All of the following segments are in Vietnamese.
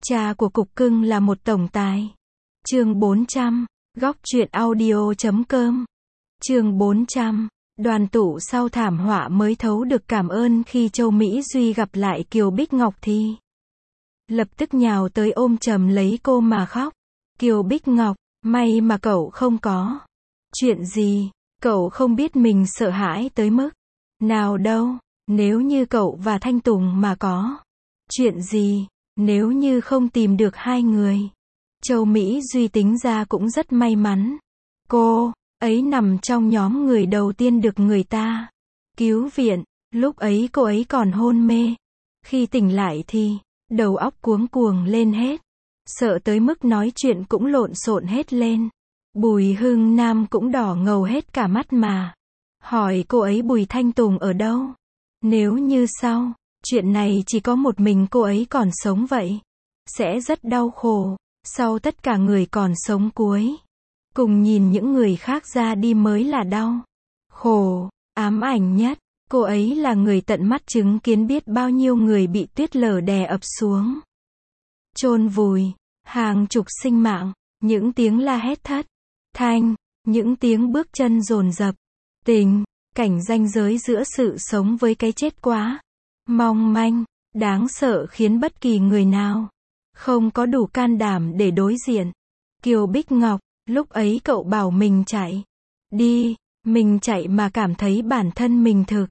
Cha của cục cưng là một tổng tài. Chương 400, góc truyện audio.com. Chương 400, Đoàn tụ sau thảm họa mới thấu được cảm ơn khi Châu Mỹ Duy gặp lại Kiều Bích Ngọc thì lập tức nhào tới ôm chầm lấy cô mà khóc. Kiều Bích Ngọc, may mà cậu không có chuyện gì, cậu không biết mình sợ hãi tới mức nào đâu. Nếu như cậu và Thanh Tùng mà có chuyện gì, nếu như không tìm được hai người, Châu Mỹ Duy tính ra cũng rất may mắn. Cô ấy nằm trong nhóm người đầu tiên được người ta cứu viện, lúc ấy cô ấy còn hôn mê. Khi tỉnh lại thì đầu óc cuống cuồng lên hết, sợ tới mức nói chuyện cũng lộn xộn hết lên. Bùi Hưng Nam cũng đỏ ngầu hết cả mắt mà hỏi cô ấy Bùi Thanh Tùng ở đâu. Nếu như sau chuyện này chỉ có một mình cô ấy còn sống vậy, sẽ rất đau khổ. Sau tất cả người còn sống cuối cùng nhìn những người khác ra đi mới là đau khổ, ám ảnh nhất. Cô ấy là người tận mắt chứng kiến biết bao nhiêu người bị tuyết lở đè ập xuống, chôn vùi, hàng chục sinh mạng, những tiếng la hét thất thanh, những tiếng bước chân dồn dập, tình cảnh ranh giới giữa sự sống với cái chết quá mong manh, đáng sợ khiến bất kỳ người nào không có đủ can đảm để đối diện. Kiều Bích Ngọc, lúc ấy cậu bảo mình chạy đi, mình chạy mà cảm thấy bản thân mình thực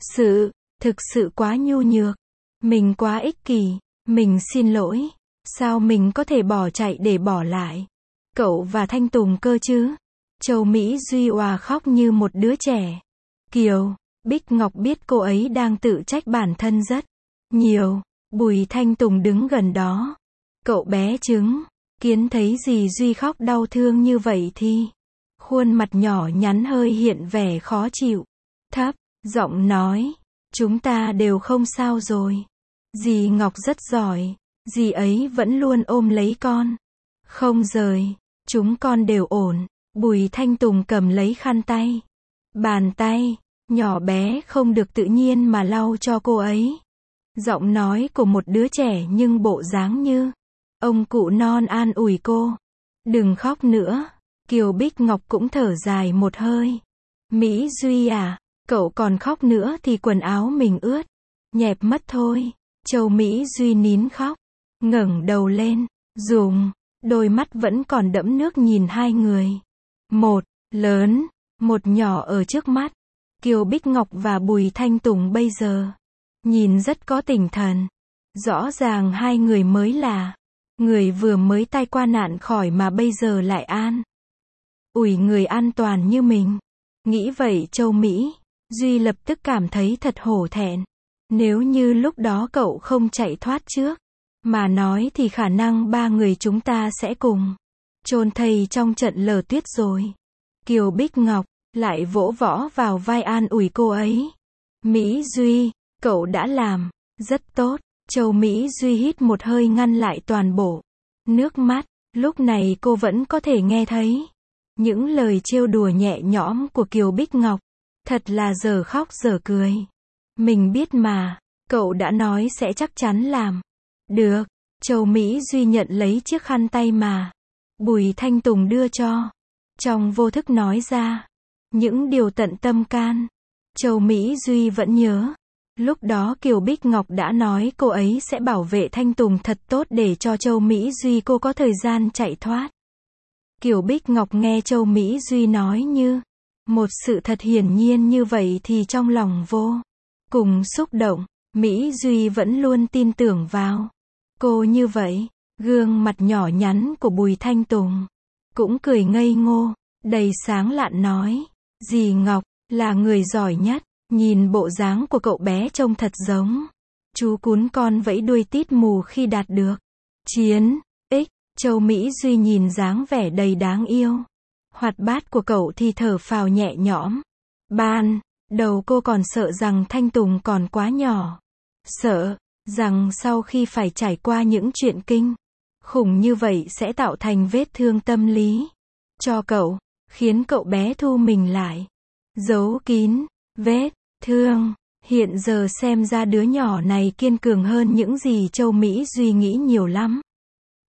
sự quá nhu nhược, mình quá ích kỷ, mình xin lỗi, sao mình có thể bỏ chạy để bỏ lại cậu và Thanh Tùng cơ chứ? Châu Mỹ Duy òa khóc như một đứa trẻ. Kiều Bích Ngọc biết cô ấy đang tự trách bản thân rất nhiều. Bùi Thanh Tùng đứng gần đó. Cậu bé chứng kiến thấy dì Duy khóc đau thương như vậy thì khuôn mặt nhỏ nhắn hơi hiện vẻ khó chịu, thấp giọng nói, chúng ta đều không sao rồi. Dì Ngọc rất giỏi, dì ấy vẫn luôn ôm lấy con, không rời, chúng con đều ổn. Bùi Thanh Tùng cầm lấy khăn tay, bàn tay nhỏ bé không được tự nhiên mà lau cho cô ấy. Giọng nói của một đứa trẻ nhưng bộ dáng như ông cụ non an ủi cô. Đừng khóc nữa. Kiều Bích Ngọc cũng thở dài một hơi. Mỹ Duy à, cậu còn khóc nữa thì quần áo mình ướt nhẹp mất thôi. Châu Mỹ Duy nín khóc, ngẩng đầu lên, dùng đôi mắt vẫn còn đẫm nước nhìn hai người. Một lớn, một nhỏ ở trước mắt. Kiều Bích Ngọc và Bùi Thanh Tùng bây giờ nhìn rất có tinh thần. Rõ ràng hai người mới là người vừa mới tai qua nạn khỏi mà bây giờ lại an ủi người an toàn như mình. Nghĩ vậy Châu Mỹ Duy lập tức cảm thấy thật hổ thẹn. Nếu như lúc đó cậu không chạy thoát trước mà nói thì khả năng ba người chúng ta sẽ cùng chôn thây trong trận lở tuyết rồi. Kiều Bích Ngọc lại vỗ võ vào vai an ủi cô ấy. Mỹ Duy, cậu đã làm rất tốt. Châu Mỹ Duy hít một hơi ngăn lại toàn bộ nước mắt. Lúc này cô vẫn có thể nghe thấy những lời trêu đùa nhẹ nhõm của Kiều Bích Ngọc. Thật là giờ khóc giờ cười. Mình biết mà, cậu đã nói sẽ chắc chắn làm được. Châu Mỹ Duy nhận lấy chiếc khăn tay mà Bùi Thanh Tùng đưa cho, trong vô thức nói ra những điều tận tâm can. Châu Mỹ Duy vẫn nhớ, lúc đó Kiều Bích Ngọc đã nói cô ấy sẽ bảo vệ Thanh Tùng thật tốt để cho Châu Mỹ Duy cô có thời gian chạy thoát. Kiều Bích Ngọc nghe Châu Mỹ Duy nói như một sự thật hiển nhiên như vậy thì trong lòng vô cùng xúc động. Mỹ Duy vẫn luôn tin tưởng vào cô như vậy. Gương mặt nhỏ nhắn của Bùi Thanh Tùng cũng cười ngây ngô, đầy sáng lạn nói, dì Ngọc là người giỏi nhất. Nhìn bộ dáng của cậu bé trông thật giống chú cún con vẫy đuôi tít mù khi đạt được chiến ích. Châu Mỹ Duy nhìn dáng vẻ đầy đáng yêu, hoạt bát của cậu thì thở phào nhẹ nhõm. Ban đầu cô còn sợ rằng Thanh Tùng còn quá nhỏ, sợ rằng sau khi phải trải qua những chuyện kinh khủng như vậy sẽ tạo thành vết thương tâm lý cho cậu, khiến cậu bé thu mình lại, giấu kín vết thương. Hiện giờ xem ra đứa nhỏ này kiên cường hơn những gì Châu Mỹ Duy nghĩ nhiều lắm.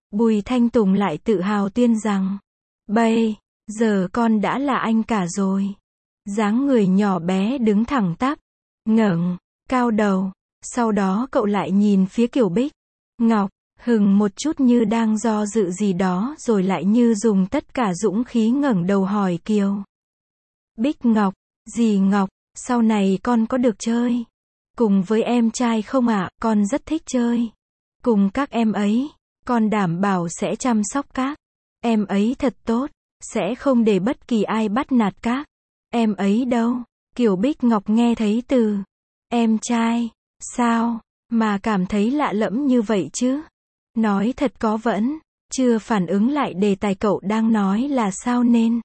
Bùi Thanh Tùng lại tự hào tuyên rằng, bây giờ con đã là anh cả rồi. Dáng người nhỏ bé đứng thẳng tắp, ngẩng cao đầu. Sau đó cậu lại nhìn phía Kiều Bích Ngọc, hừng một chút như đang do dự gì đó rồi lại như dùng tất cả dũng khí ngẩng đầu hỏi Kiều Bích Ngọc, dì Ngọc, sau này con có được chơi cùng với em trai không ạ? Con rất thích chơi cùng các em ấy, con đảm bảo sẽ chăm sóc các em ấy thật tốt, sẽ không để bất kỳ ai bắt nạt các em ấy đâu. Kiều Bích Ngọc nghe thấy từ em trai, sao mà cảm thấy lạ lẫm như vậy chứ? Nói thật có vẫn chưa phản ứng lại đề tài cậu đang nói là sao nên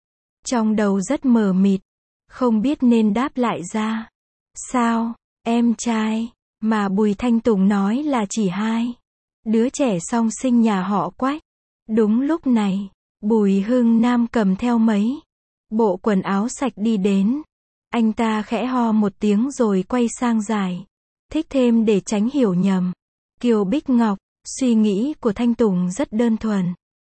trong đầu rất mờ mịt, không biết nên đáp lại ra sao. Em trai mà Bùi Thanh Tùng nói là chỉ hai đứa trẻ song sinh nhà họ Quách. Đúng lúc này, Bùi Hưng Nam cầm theo mấy bộ quần áo sạch đi đến. Anh ta khẽ ho một tiếng rồi quay sang giải thích thêm để tránh hiểu nhầm. Kiều Bích Ngọc, suy nghĩ của Thanh Tùng rất đơn thuần.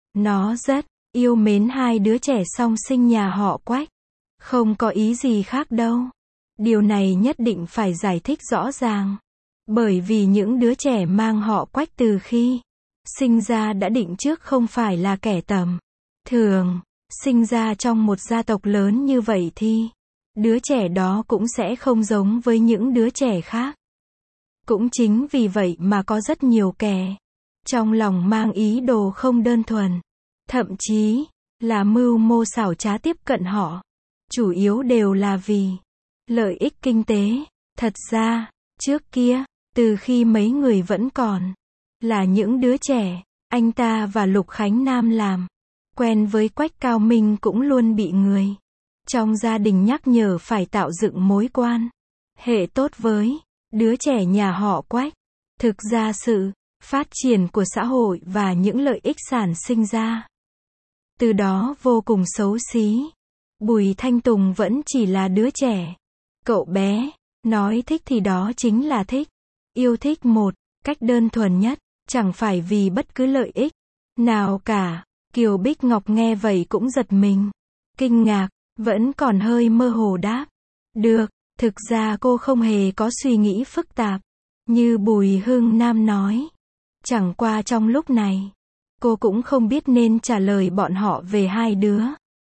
Nó rất yêu mến hai đứa trẻ song sinh nhà họ Quách. Không có ý gì khác đâu. Điều này nhất định phải giải thích rõ ràng. Bởi vì những đứa trẻ mang họ Quách từ khi sinh ra đã định trước không phải là kẻ tầm thường. Sinh ra trong một gia tộc lớn như vậy thì đứa trẻ đó cũng sẽ không giống với những đứa trẻ khác. Cũng chính vì vậy mà có rất nhiều kẻ trong lòng mang ý đồ không đơn thuần, thậm chí là mưu mô xảo trá tiếp cận họ. Chủ yếu đều là vì lợi ích kinh tế. Thật ra, trước kia, từ khi mấy người vẫn còn là những đứa trẻ, anh ta và Lục Khánh Nam làm quen với Quách Cao Minh cũng luôn bị người trong gia đình nhắc nhở phải tạo dựng mối quan hệ tốt với đứa trẻ nhà họ Quách. Thực ra sự phát triển của xã hội và những lợi ích sản sinh ra từ đó vô cùng xấu xí. Bùi Thanh Tùng vẫn chỉ là đứa trẻ. Cậu bé, nói thích thì đó chính là thích. Yêu thích một cách đơn thuần nhất, chẳng phải vì bất cứ lợi ích nào cả. Kiều Bích Ngọc nghe vậy cũng giật mình, kinh ngạc, vẫn còn hơi mơ hồ đáp. Được, thực ra cô không hề có suy nghĩ phức tạp như Bùi Hưng Nam nói. Chẳng qua trong lúc này, cô cũng không biết nên trả lời bọn họ về hai đứa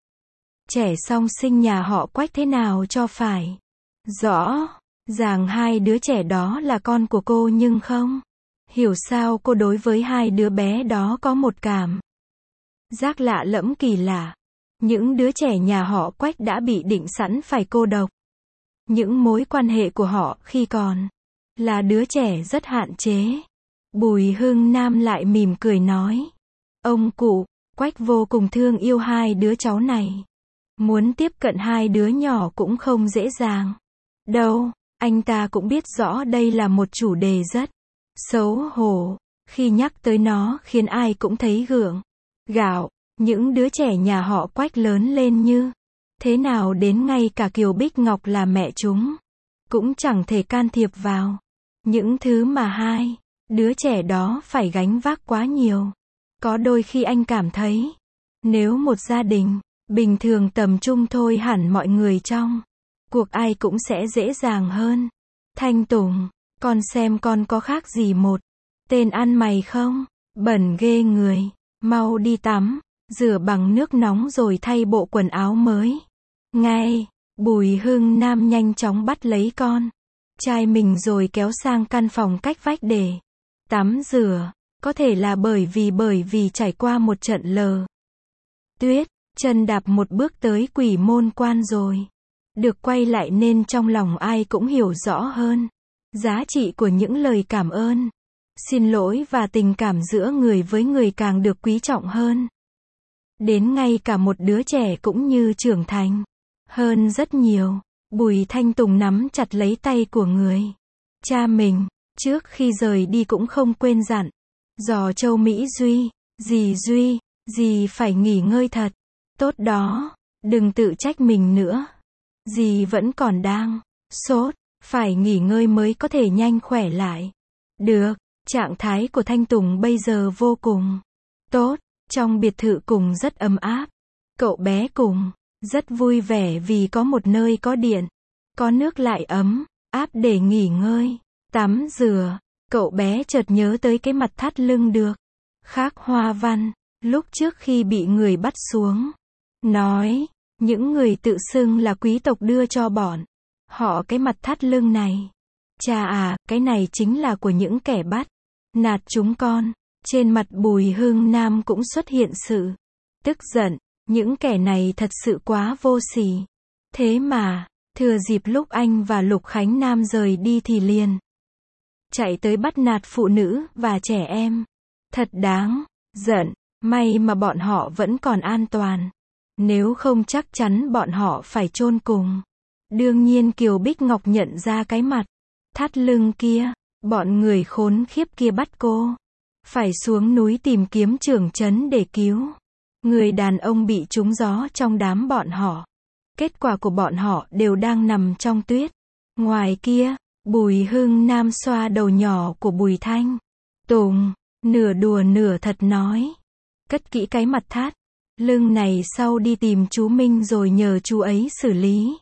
trẻ song sinh nhà họ Quách thế nào cho phải. Rõ ràng hai đứa trẻ đó là con của cô nhưng không hiểu sao cô đối với hai đứa bé đó có một cảm giác lạ lẫm kỳ lạ. Những đứa trẻ nhà họ Quách đã bị định sẵn phải cô độc. Những mối quan hệ của họ khi còn là đứa trẻ rất hạn chế. Bùi Hưng Nam lại mỉm cười nói. Ông cụ Quách vô cùng thương yêu hai đứa cháu này. Muốn tiếp cận hai đứa nhỏ cũng không dễ dàng đâu. Anh ta cũng biết rõ đây là một chủ đề rất xấu hổ. Khi nhắc tới nó khiến ai cũng thấy gượng gạo. Những đứa trẻ nhà họ Quách lớn lên như thế nào đến ngay cả Kiều Bích Ngọc là mẹ chúng cũng chẳng thể can thiệp vào. Những thứ mà hai đứa trẻ đó phải gánh vác quá nhiều. Có đôi khi anh cảm thấy, nếu một gia đình bình thường tầm trung thôi hẳn mọi người trong cuộc ai cũng sẽ dễ dàng hơn. Thanh Tùng, con xem con có khác gì một tên ăn mày không? Bẩn ghê người, mau đi tắm, rửa bằng nước nóng rồi thay bộ quần áo mới. Ngay, Bùi Hưng Nam nhanh chóng bắt lấy con trai mình rồi kéo sang căn phòng cách vách để tắm rửa. Có thể là bởi vì trải qua một trận lờ tuyết, chân đạp một bước tới Quỷ Môn Quan rồi được quay lại nên trong lòng ai cũng hiểu rõ hơn giá trị của những lời cảm ơn, xin lỗi và tình cảm giữa người với người càng được quý trọng hơn. Đến ngay cả một đứa trẻ cũng như trưởng thành hơn rất nhiều. Bùi Thanh Tùng nắm chặt lấy tay của người cha mình, trước khi rời đi cũng không quên dặn dò Châu Mỹ Duy, dì phải nghỉ ngơi thật tốt đó, đừng tự trách mình nữa. Dì vẫn còn đang sốt, phải nghỉ ngơi mới có thể nhanh khỏe lại được. Trạng thái của Thanh Tùng bây giờ vô cùng Tốt, trong biệt thự cùng rất ấm áp. Cậu bé cùng rất vui vẻ vì có một nơi có điện, có nước lại ấm áp để nghỉ ngơi, tắm rửa. Cậu bé chợt nhớ tới cái mặt thắt lưng được khắc hoa văn lúc trước khi bị người bắt xuống. Nói, những người tự xưng là quý tộc đưa cho bọn họ cái mặt thắt lưng này. Chà à, cái này chính là của những kẻ bắt nạt chúng con. Trên mặt Bùi Hưng Nam cũng xuất hiện sự tức giận. Những kẻ này thật sự quá vô sỉ. Thế mà, thừa dịp lúc anh và Lục Khánh Nam rời đi thì liền chạy tới bắt nạt phụ nữ và trẻ em. Thật đáng giận, may mà bọn họ vẫn còn an toàn. Nếu không chắc chắn bọn họ phải chôn cùng. Đương nhiên Kiều Bích Ngọc nhận ra cái mặt thắt lưng kia, bọn người khốn khiếp kia bắt cô phải xuống núi tìm kiếm trưởng trấn để cứu người đàn ông bị trúng gió trong đám bọn họ. Kết quả của bọn họ đều đang nằm trong tuyết. Ngoài kia, Bùi Hưng Nam xoa đầu nhỏ của Bùi Thanh Tùng, nửa đùa nửa thật nói, cất kỹ cái mặt thắt lưng này sau đi tìm chú Minh rồi nhờ chú ấy xử lý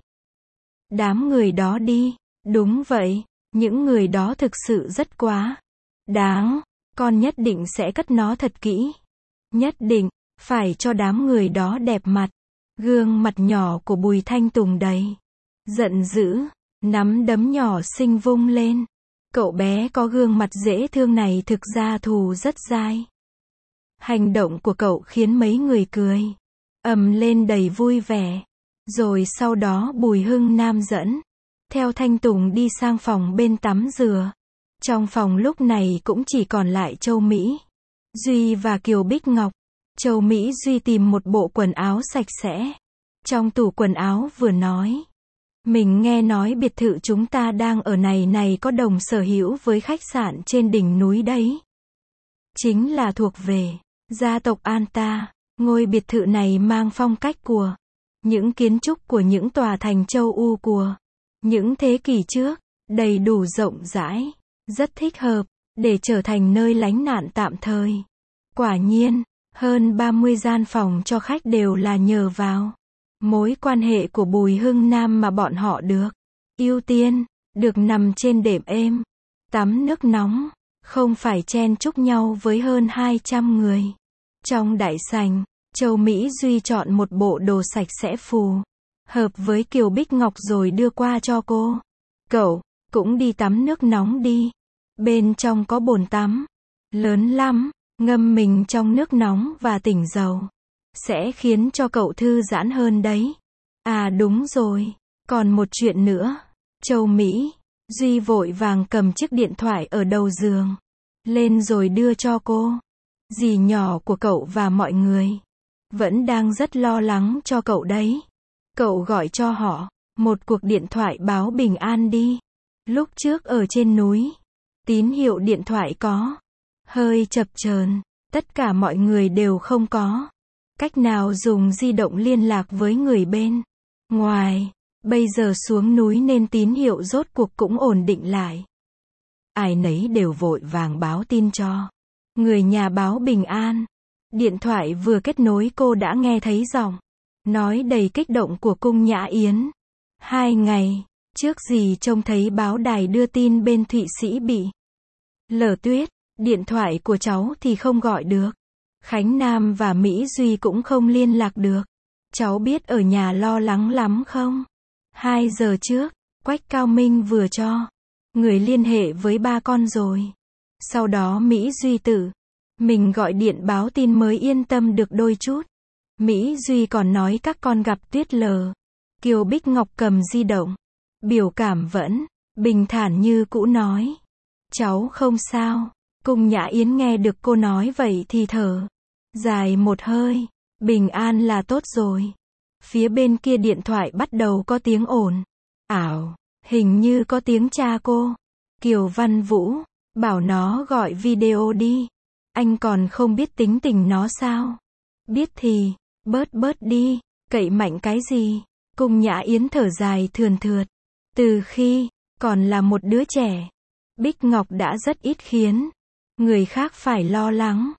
đám người đó đi. Đúng vậy, những người đó thực sự rất quá đáng, con nhất định sẽ cất nó thật kỹ. Nhất định phải cho đám người đó đẹp mặt. Gương mặt nhỏ của Bùi Thanh Tùng đầy giận dữ, nắm đấm nhỏ xinh vung lên. Cậu bé có gương mặt dễ thương này thực ra thù rất dai. Hành động của cậu khiến mấy người cười ầm lên đầy vui vẻ. Rồi sau đó Bùi Hưng Nam dẫn theo Thanh Tùng đi sang phòng bên tắm rửa. Trong phòng lúc này cũng chỉ còn lại Châu Mỹ Duy và Kiều Bích Ngọc. Châu Mỹ Duy tìm một bộ quần áo sạch sẽ trong tủ quần áo vừa nói, mình nghe nói biệt thự chúng ta đang ở này có đồng sở hữu với khách sạn trên đỉnh núi đấy. Chính là thuộc về gia tộc An ta. Ngôi biệt thự này mang phong cách của những kiến trúc của những tòa thành châu Âu của những thế kỷ trước, đầy đủ rộng rãi, rất thích hợp để trở thành nơi lánh nạn tạm thời. Quả nhiên, hơn 30 gian phòng cho khách đều là nhờ vào mối quan hệ của Bùi Hưng Nam mà bọn họ được ưu tiên, được nằm trên đệm êm, tắm nước nóng, không phải chen chúc nhau với hơn 200 người. Trong đại sảnh, Châu Mỹ Duy chọn một bộ đồ sạch sẽ phù hợp với Kiều Bích Ngọc rồi đưa qua cho cô. Cậu cũng đi tắm nước nóng đi. Bên trong có bồn tắm lớn lắm, ngâm mình trong nước nóng và tỉnh dầu sẽ khiến cho cậu thư giãn hơn đấy. À đúng rồi, còn một chuyện nữa. Châu Mỹ Duy vội vàng cầm chiếc điện thoại ở đầu giường lên rồi đưa cho cô. Dì nhỏ của cậu và mọi người vẫn đang rất lo lắng cho cậu đấy. Cậu gọi cho họ một cuộc điện thoại báo bình an đi. Lúc trước ở trên núi, tín hiệu điện thoại có hơi chập chờn, tất cả mọi người đều không có cách nào dùng di động liên lạc với người bên ngoài. Bây giờ xuống núi nên tín hiệu rốt cuộc cũng ổn định lại. Ai nấy đều vội vàng báo tin cho người nhà báo bình an. Điện thoại vừa kết nối cô đã nghe thấy giọng nói đầy kích động của Cung Nhã Yến. 2 ngày trước dì trông thấy báo đài đưa tin bên Thụy Sĩ bị lở tuyết. Điện thoại của cháu thì không gọi được. Khánh Nam và Mỹ Duy cũng không liên lạc được. Cháu biết ở nhà lo lắng lắm không? 2 giờ trước, Quách Cao Minh vừa cho người liên hệ với ba con rồi. Sau đó Mỹ Duy tự mình gọi điện báo tin mới yên tâm được đôi chút. Mỹ Duy còn nói các con gặp tuyết lở. Kiều Bích Ngọc cầm di động, biểu cảm vẫn bình thản như cũ nói, cháu không sao. Cung Nhã Yến nghe được cô nói vậy thì thở dài một hơi, bình an là tốt rồi. Phía bên kia điện thoại bắt đầu có tiếng ồn ào, hình như có tiếng cha cô. Kiều Văn Vũ bảo nó gọi video đi. Anh còn không biết tính tình nó sao? Biết thì bớt đi, cậy mạnh cái gì? Cung Nhã Yến thở dài thườn thượt. Từ khi còn là một đứa trẻ, Bích Ngọc đã rất ít khiến người khác phải lo lắng.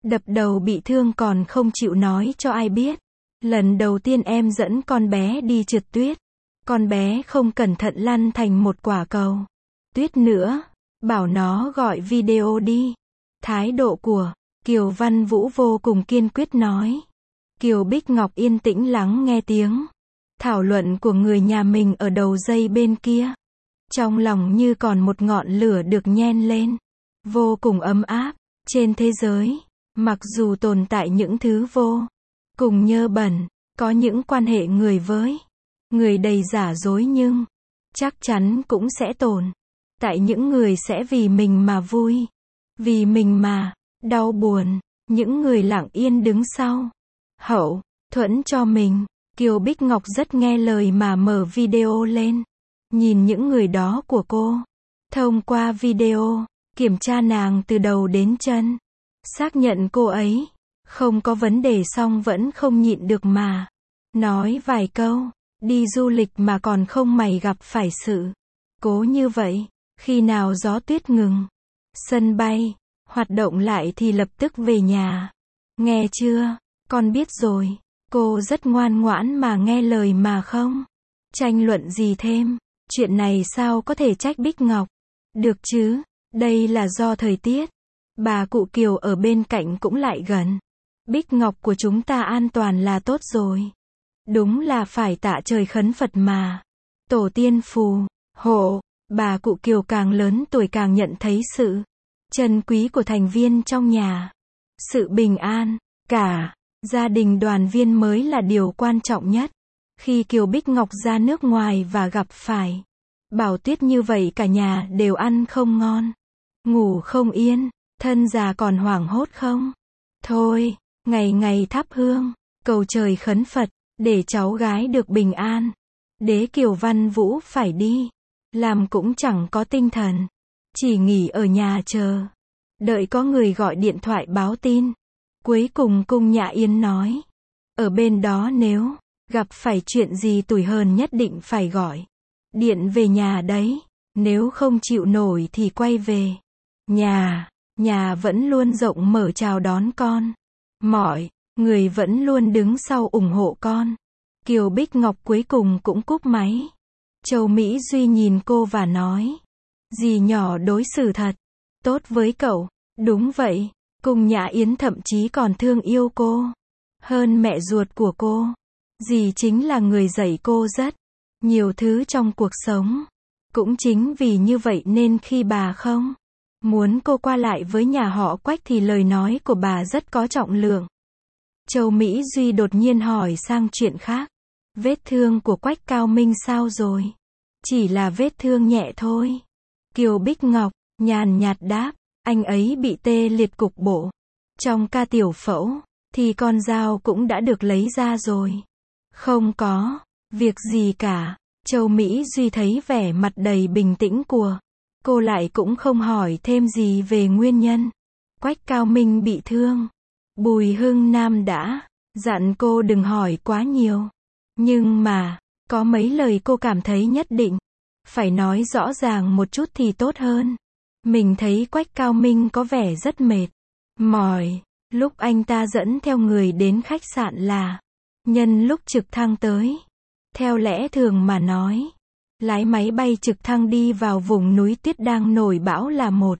Đập đầu bị thương còn không chịu nói cho ai biết. Lần đầu tiên em dẫn con bé đi trượt tuyết. Con bé không cẩn thận lăn thành một quả cầu tuyết nữa. Bảo nó gọi video đi. Thái độ của Kiều Văn Vũ vô cùng kiên quyết nói. Kiều Bích Ngọc yên tĩnh lắng nghe tiếng thảo luận của người nhà mình ở đầu dây bên kia. Trong lòng như còn một ngọn lửa được nhen lên. Vô cùng ấm áp. Trên thế giới, mặc dù tồn tại những thứ vô cùng nhơ bẩn, có những quan hệ người với người đầy giả dối nhưng chắc chắn cũng sẽ tồn tại những người sẽ vì mình mà vui, vì mình mà đau buồn, những người lặng yên đứng sau hậu thuẫn cho mình. Kiều Bích Ngọc rất nghe lời mà mở video lên, nhìn những người đó của cô. Thông qua video, kiểm tra nàng từ đầu đến chân, xác nhận cô ấy không có vấn đề, xong vẫn không nhịn được mà nói vài câu. Đi du lịch mà còn không mày gặp phải sự cố như vậy. Khi nào gió tuyết ngừng, sân bay hoạt động lại thì lập tức về nhà. Nghe chưa? Con biết rồi. Cô rất ngoan ngoãn mà nghe lời mà không tranh luận gì thêm. Chuyện này sao có thể trách Bích Ngọc được chứ? Đây là do thời tiết. Bà cụ Kiều ở bên cạnh cũng lại gần. Bích Ngọc của chúng ta an toàn là tốt rồi. Đúng là phải tạ trời khấn Phật mà. Tổ tiên phù hộ. Bà cụ Kiều càng lớn tuổi càng nhận thấy sự trân quý của thành viên trong nhà. Sự bình an, cả gia đình đoàn viên mới là điều quan trọng nhất. Khi Kiều Bích Ngọc ra nước ngoài và gặp phải bão tuyết như vậy, cả nhà đều ăn không ngon, ngủ không yên, thân già còn hoảng hốt không thôi. Ngày ngày thắp hương, cầu trời khấn Phật, để cháu gái được bình an. Đế Kiều Văn Vũ phải đi làm cũng chẳng có tinh thần, chỉ nghỉ ở nhà chờ đợi có người gọi điện thoại báo tin. Cuối cùng Cung Nhã Yến nói, ở bên đó nếu gặp phải chuyện gì tủi hờn nhất định phải gọi điện về nhà đấy. Nếu không chịu nổi thì quay về nhà. Nhà vẫn luôn rộng mở chào đón con. Mọi người vẫn luôn đứng sau ủng hộ con. Kiều Bích Ngọc cuối cùng cũng cúp máy. Châu Mỹ Duy nhìn cô và nói, dì nhỏ đối xử thật tốt với cậu. Đúng vậy. Cung Nhã Yến thậm chí còn thương yêu cô hơn mẹ ruột của cô. Dì chính là người dạy cô rất nhiều thứ trong cuộc sống. Cũng chính vì như vậy nên khi bà không muốn cô qua lại với nhà họ Quách thì lời nói của bà rất có trọng lượng. Châu Mỹ Duy đột nhiên hỏi sang chuyện khác. Vết thương của Quách Cao Minh sao rồi? Chỉ là vết thương nhẹ thôi. Kiều Bích Ngọc nhàn nhạt đáp, anh ấy bị tê liệt cục bộ. Trong ca tiểu phẫu thì con dao cũng đã được lấy ra rồi. Không có việc gì cả. Châu Mỹ Duy thấy vẻ mặt đầy bình tĩnh của cô lại cũng không hỏi thêm gì về nguyên nhân Quách Cao Minh bị thương. Bùi Hưng Nam đã dặn cô đừng hỏi quá nhiều. Nhưng mà, có mấy lời cô cảm thấy nhất định phải nói rõ ràng một chút thì tốt hơn. Mình thấy Quách Cao Minh có vẻ rất mệt mỏi. Lúc anh ta dẫn theo người đến khách sạn là nhân lúc trực thăng tới. Theo lẽ thường mà nói, lái máy bay trực thăng đi vào vùng núi tuyết đang nổi bão là một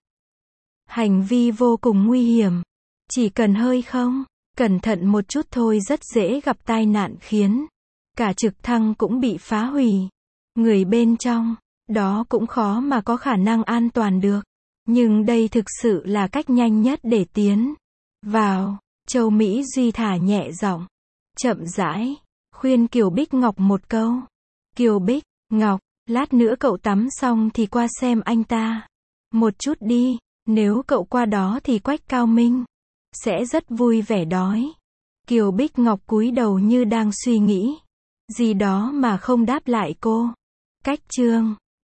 hành vi vô cùng nguy hiểm. Chỉ cần hơi không cẩn thận một chút thôi rất dễ gặp tai nạn, khiến cả trực thăng cũng bị phá hủy. Người bên trong đó cũng khó mà có khả năng an toàn được. Nhưng đây thực sự là cách nhanh nhất để tiến vào. Châu Mỹ Duy thả nhẹ giọng, chậm rãi khuyên Kiều Bích Ngọc một câu. Kiều Bích Ngọc, lát nữa cậu tắm xong thì qua xem anh ta một chút đi. Nếu cậu qua đó thì Quách Cao Minh sẽ rất vui vẻ đói. Kiều Bích Ngọc cúi đầu như đang suy nghĩ gì đó mà không đáp lại cô. Cách chương